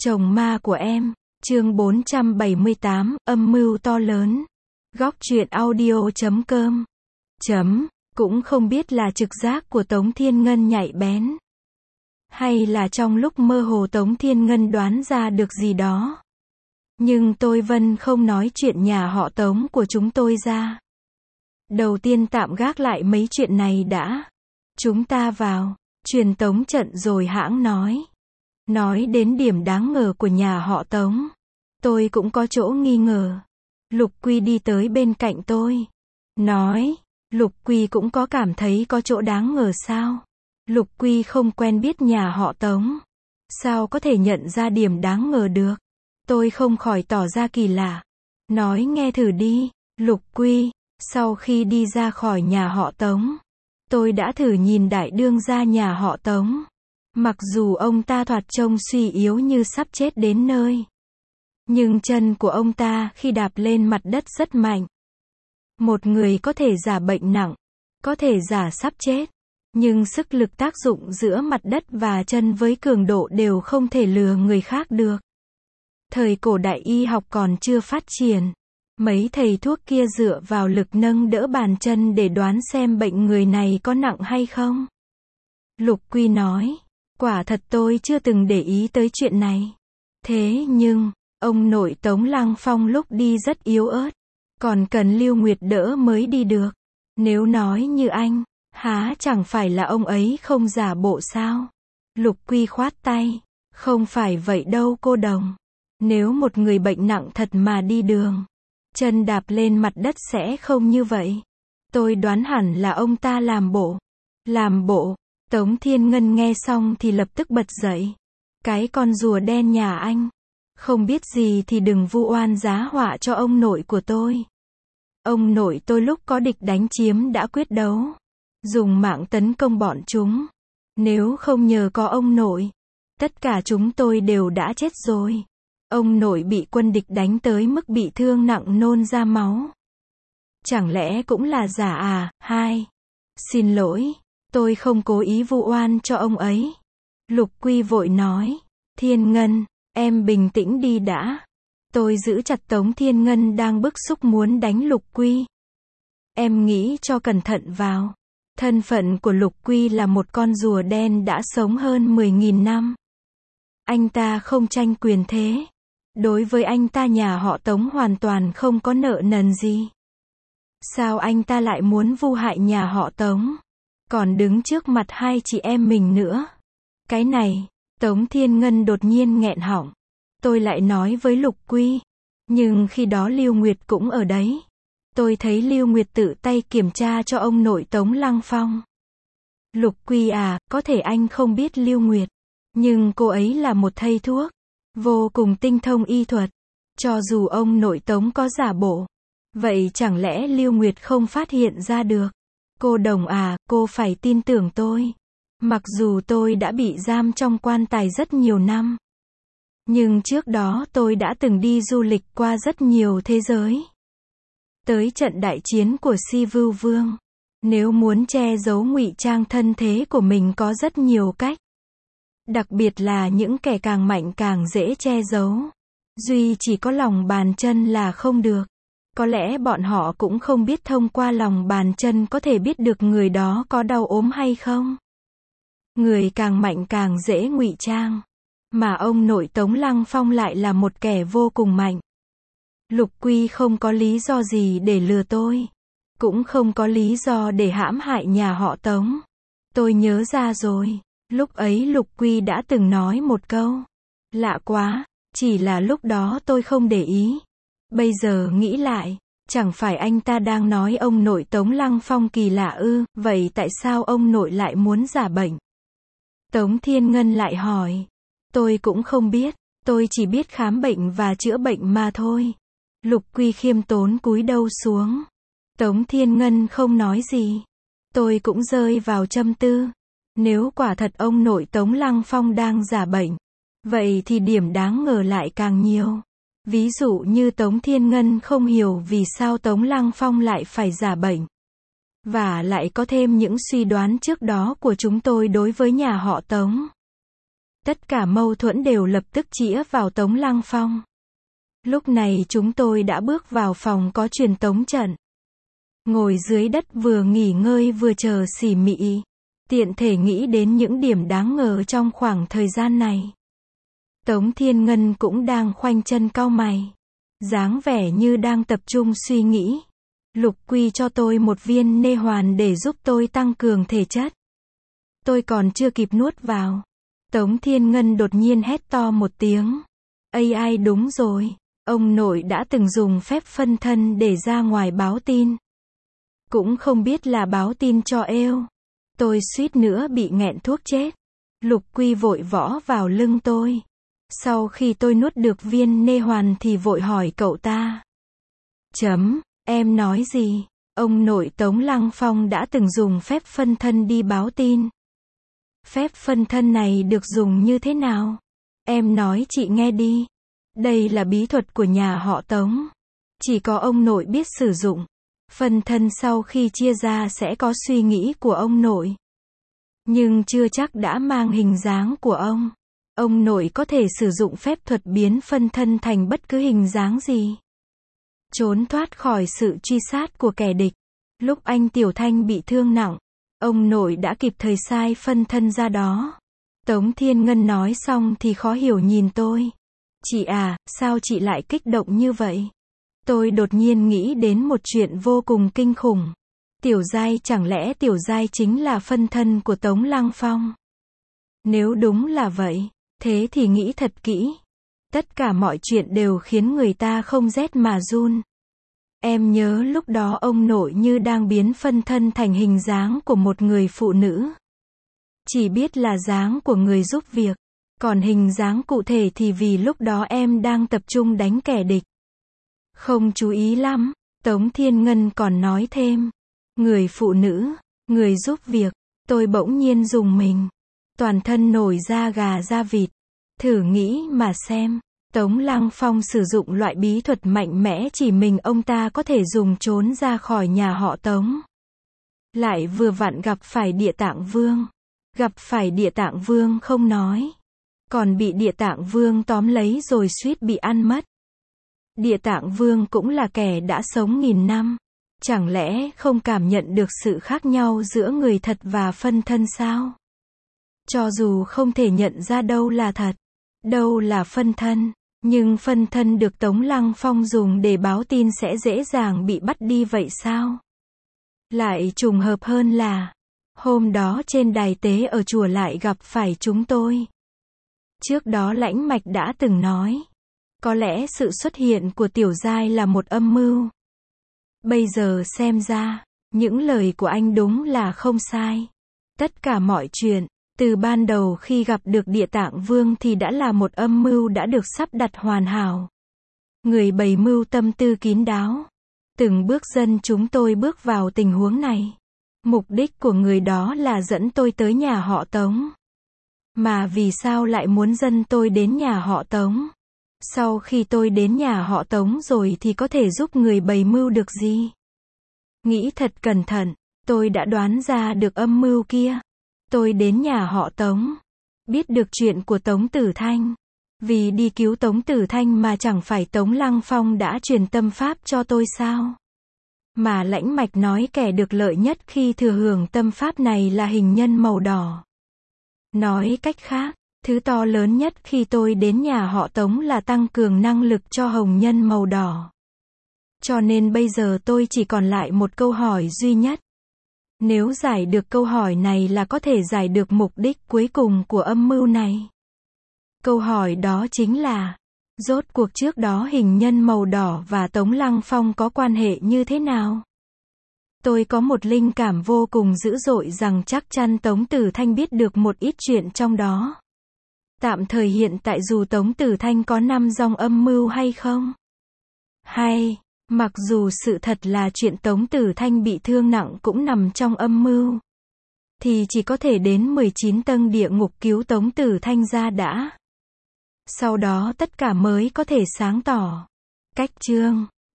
Chồng ma của em, chương 478, âm mưu to lớn. Góc truyện audio.com. Cũng không biết là trực giác của Tống Thiên Ngân nhạy bén, hay là trong lúc mơ hồ Tống Thiên Ngân đoán ra được gì đó. Nhưng tôi Vân không nói chuyện nhà họ Tống của chúng tôi ra. Đầu tiên tạm gác lại mấy chuyện này đã. Chúng ta vào, truyền tống trận rồi hãng nói. Nói đến điểm đáng ngờ của nhà họ Tống, tôi cũng có chỗ nghi ngờ. Lục Quy đi tới bên cạnh tôi, nói, Lục Quy cũng có cảm thấy có chỗ đáng ngờ sao? Lục Quy không quen biết nhà họ Tống, sao có thể nhận ra điểm đáng ngờ được? Tôi không khỏi tỏ ra kỳ lạ. Nói nghe thử đi, Lục Quy. Sau khi đi ra khỏi nhà họ Tống, tôi đã thử nhìn đại đương gia nhà họ Tống. Mặc dù ông ta thoạt trông suy yếu như sắp chết đến nơi, nhưng chân của ông ta khi đạp lên mặt đất rất mạnh. Một người có thể giả bệnh nặng, có thể giả sắp chết, nhưng sức lực tác dụng giữa mặt đất và chân với cường độ đều không thể lừa người khác được. Thời cổ đại y học còn chưa phát triển, mấy thầy thuốc kia dựa vào lực nâng đỡ bàn chân để đoán xem bệnh người này có nặng hay không. Lục Quy nói, quả thật tôi chưa từng để ý tới chuyện này. Thế nhưng, ông nội Tống Lăng Phong lúc đi rất yếu ớt, còn cần Lưu Nguyệt đỡ mới đi được. Nếu nói như anh, há chẳng phải là ông ấy không giả bộ sao? Lục Quy khoát tay, không phải vậy đâu cô đồng. Nếu một người bệnh nặng thật mà đi đường, chân đạp lên mặt đất sẽ không như vậy. Tôi đoán hẳn là ông ta làm bộ. Làm bộ? Tống Thiên Ngân nghe xong thì lập tức bật dậy. Cái con rùa đen nhà anh, không biết gì thì đừng vu oan giá họa cho ông nội của tôi. Ông nội tôi lúc có địch đánh chiếm đã quyết đấu, dùng mạng tấn công bọn chúng. Nếu không nhờ có ông nội, tất cả chúng tôi đều đã chết rồi. Ông nội bị quân địch đánh tới mức bị thương nặng nôn ra máu. Chẳng lẽ cũng là giả à? Xin lỗi, tôi không cố ý vu oan cho ông ấy. Lục Quy vội nói, Thiên Ngân, em bình tĩnh đi đã. Tôi giữ chặt Tống Thiên Ngân đang bức xúc muốn đánh Lục Quy. Em nghĩ cho cẩn thận vào. Thân phận của Lục Quy là một con rùa đen đã sống hơn 10.000 năm. Anh ta không tranh quyền thế. Đối với anh ta nhà họ Tống hoàn toàn không có nợ nần gì. Sao anh ta lại muốn vu hại nhà họ Tống? Còn đứng trước mặt hai chị em mình nữa. Cái này, Tống Thiên Ngân đột nhiên nghẹn họng. Tôi lại nói với Lục Quy. Nhưng khi đó Lưu Nguyệt cũng ở đấy. Tôi thấy Lưu Nguyệt tự tay kiểm tra cho ông nội Tống Lăng Phong. Lục Quy à, có thể anh không biết Lưu Nguyệt, nhưng cô ấy là một thầy thuốc, vô cùng tinh thông y thuật. Cho dù ông nội Tống có giả bộ, vậy chẳng lẽ Lưu Nguyệt không phát hiện ra được? Cô đồng à, cô phải tin tưởng tôi. Mặc dù tôi đã bị giam trong quan tài rất nhiều năm, nhưng trước đó tôi đã từng đi du lịch qua rất nhiều thế giới. Tới trận đại chiến của Si Vưu Vương, nếu muốn che giấu ngụy trang thân thế của mình có rất nhiều cách. Đặc biệt là những kẻ càng mạnh càng dễ che giấu. Duy chỉ có lòng bàn chân là không được. Có lẽ bọn họ cũng không biết thông qua lòng bàn chân có thể biết được người đó có đau ốm hay không. Người càng mạnh càng dễ ngụy trang. Mà ông nội Tống Lăng Phong lại là một kẻ vô cùng mạnh. Lục Quy không có lý do gì để lừa tôi. Cũng không có lý do để hãm hại nhà họ Tống. Tôi nhớ ra rồi. Lúc ấy Lục Quy đã từng nói một câu. Lạ quá, chỉ là lúc đó tôi không để ý. Bây giờ nghĩ lại, chẳng phải anh ta đang nói ông nội Tống Lăng Phong kỳ lạ ư? Vậy tại sao ông nội lại muốn giả bệnh? Tống Thiên Ngân lại hỏi. Tôi cũng không biết, tôi chỉ biết khám bệnh và chữa bệnh mà thôi. Lục Quy khiêm tốn cúi đầu xuống. Tống Thiên Ngân không nói gì. Tôi cũng rơi vào trầm tư. Nếu quả thật ông nội Tống Lăng Phong đang giả bệnh, vậy thì điểm đáng ngờ lại càng nhiều. Ví dụ như Tống Thiên Ngân không hiểu vì sao Tống Lăng Phong lại phải giả bệnh. Và lại có thêm những suy đoán trước đó của chúng tôi đối với nhà họ Tống. Tất cả mâu thuẫn đều lập tức chĩa vào Tống Lăng Phong. Lúc này chúng tôi đã bước vào phòng có truyền tống trận. Ngồi dưới đất vừa nghỉ ngơi vừa chờ xỉ mị. Tiện thể nghĩ đến những điểm đáng ngờ trong khoảng thời gian này. Tống Thiên Ngân cũng đang khoanh chân cau mày. Dáng vẻ như đang tập trung suy nghĩ. Lục Quy cho tôi một viên nê hoàn để giúp tôi tăng cường thể chất. Tôi còn chưa kịp nuốt vào. Tống Thiên Ngân đột nhiên hét to một tiếng. AI đúng rồi. Ông nội đã từng dùng phép phân thân để ra ngoài báo tin. Cũng không biết là báo tin cho êu. Tôi suýt nữa bị nghẹn thuốc chết. Lục Quy vội võ vào lưng tôi. Sau khi tôi nuốt được viên nê hoàn thì vội hỏi cậu ta. Em nói gì? Ông nội Tống Lăng Phong đã từng dùng phép phân thân đi báo tin. Phép phân thân này được dùng như thế nào? Em nói chị nghe đi. Đây là bí thuật của nhà họ Tống. Chỉ có ông nội biết sử dụng. Phân thân sau khi chia ra sẽ có suy nghĩ của ông nội. Nhưng chưa chắc đã mang hình dáng của ông. Ông nội có thể sử dụng phép thuật biến phân thân thành bất cứ hình dáng gì. Trốn thoát khỏi sự truy sát của kẻ địch. Lúc anh Tiểu Thanh bị thương nặng, ông nội đã kịp thời sai phân thân ra đó. Tống Thiên Ngân nói xong thì khó hiểu nhìn tôi. Chị à, sao chị lại kích động như vậy? Tôi đột nhiên nghĩ đến một chuyện vô cùng kinh khủng. Tiểu Giai, chẳng lẽ Tiểu Giai chính là phân thân của Tống Lăng Phong? Nếu đúng là vậy, thế thì nghĩ thật kỹ. Tất cả mọi chuyện đều khiến người ta không rét mà run. Em nhớ lúc đó ông nội như đang biến phân thân thành hình dáng của một người phụ nữ. Chỉ biết là dáng của người giúp việc. Còn hình dáng cụ thể thì vì lúc đó em đang tập trung đánh kẻ địch. Không chú ý lắm. Tống Thiên Ngân còn nói thêm. Người phụ nữ, người giúp việc. Tôi bỗng nhiên rùng mình. Toàn thân nổi da gà da vịt. Thử nghĩ mà xem. Tống Lăng Phong sử dụng loại bí thuật mạnh mẽ chỉ mình ông ta có thể dùng trốn ra khỏi nhà họ Tống. Lại vừa vặn gặp phải Địa Tạng Vương. Gặp phải Địa Tạng Vương không nói. Còn bị Địa Tạng Vương tóm lấy rồi suýt bị ăn mất. Địa Tạng Vương cũng là kẻ đã sống nghìn năm. Chẳng lẽ không cảm nhận được sự khác nhau giữa người thật và phân thân sao? Cho dù không thể nhận ra đâu là thật, đâu là phân thân, nhưng phân thân được Tống Lăng Phong dùng để báo tin sẽ dễ dàng bị bắt đi vậy sao? Lại trùng hợp hơn là, hôm đó trên đài tế ở chùa lại gặp phải chúng tôi. Trước đó Lãnh Mạch đã từng nói, có lẽ sự xuất hiện của Tiểu Giai là một âm mưu. Bây giờ xem ra, những lời của anh đúng là không sai. Tất cả mọi chuyện, từ ban đầu khi gặp được Địa Tạng Vương thì đã là một âm mưu đã được sắp đặt hoàn hảo. Người bày mưu tâm tư kín đáo. Từng bước dẫn chúng tôi bước vào tình huống này. Mục đích của người đó là dẫn tôi tới nhà họ Tống. Mà vì sao lại muốn dẫn tôi đến nhà họ Tống? Sau khi tôi đến nhà họ Tống rồi thì có thể giúp người bày mưu được gì? Nghĩ thật cẩn thận, tôi đã đoán ra được âm mưu kia. Tôi đến nhà họ Tống, biết được chuyện của Tống Tử Thanh. Vì đi cứu Tống Tử Thanh mà chẳng phải Tống Lăng Phong đã truyền tâm pháp cho tôi sao? Mà Lãnh Mạch nói kẻ được lợi nhất khi thừa hưởng tâm pháp này là hình nhân màu đỏ. Nói cách khác, thứ to lớn nhất khi tôi đến nhà họ Tống là tăng cường năng lực cho hồng nhân màu đỏ. Cho nên bây giờ tôi chỉ còn lại một câu hỏi duy nhất. Nếu giải được câu hỏi này là có thể giải được mục đích cuối cùng của âm mưu này. Câu hỏi đó chính là, rốt cuộc trước đó hình nhân màu đỏ và Tống Lăng Phong có quan hệ như thế nào? Tôi có một linh cảm vô cùng dữ dội rằng chắc chắn Tống Tử Thanh biết được một ít chuyện trong đó. Tạm thời hiện tại dù Tống Tử Thanh có nằm trong âm mưu hay không? Hay, mặc dù sự thật là chuyện Tống Tử Thanh bị thương nặng cũng nằm trong âm mưu, thì chỉ có thể đến 19 tầng địa ngục cứu Tống Tử Thanh ra đã. Sau đó tất cả mới có thể sáng tỏ. Cách chương